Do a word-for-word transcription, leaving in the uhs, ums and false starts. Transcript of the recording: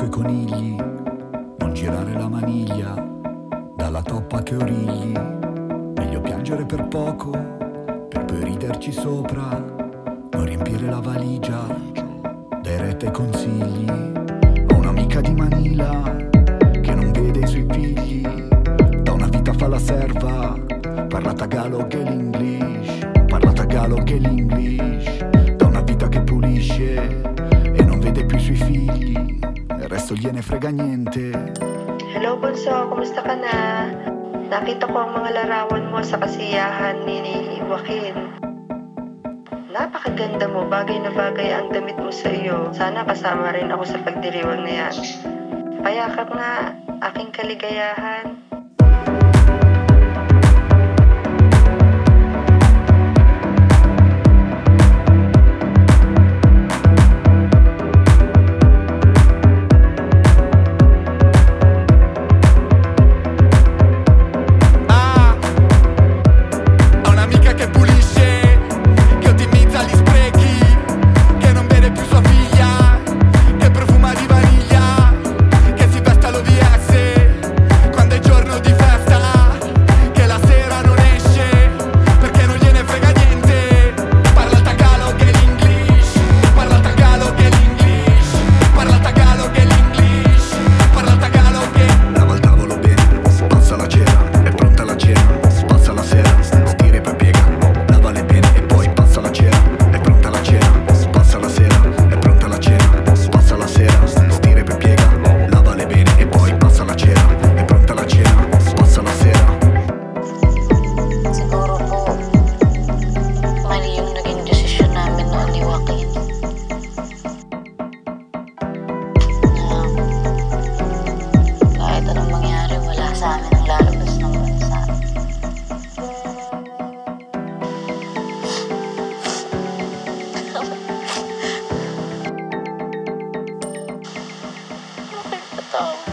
coi conigli, non girare la maniglia, dalla toppa che origli. Meglio piangere per poco, per poi riderci sopra, non riempire la valigia, dai retta ai consigli. Ho un'amica di Manila che non vede i suoi figli, da una vita fa la serva, parla tagalog e l'English, parla tagalog e l'English, da una vita che pulisce e non vede più i suoi figli, il resto gliene frega niente. Hello Bunso, kumusta ka na? Nakita ko ang mga larawan mo sa kasiyahan ni Joaquin. Napakaganda mo, bagay na bagay ang damit mo sa iyo. Sana kasama rin ako sa pagdiriwang na yan. Payakap nga, aking kaligayahan. Oh.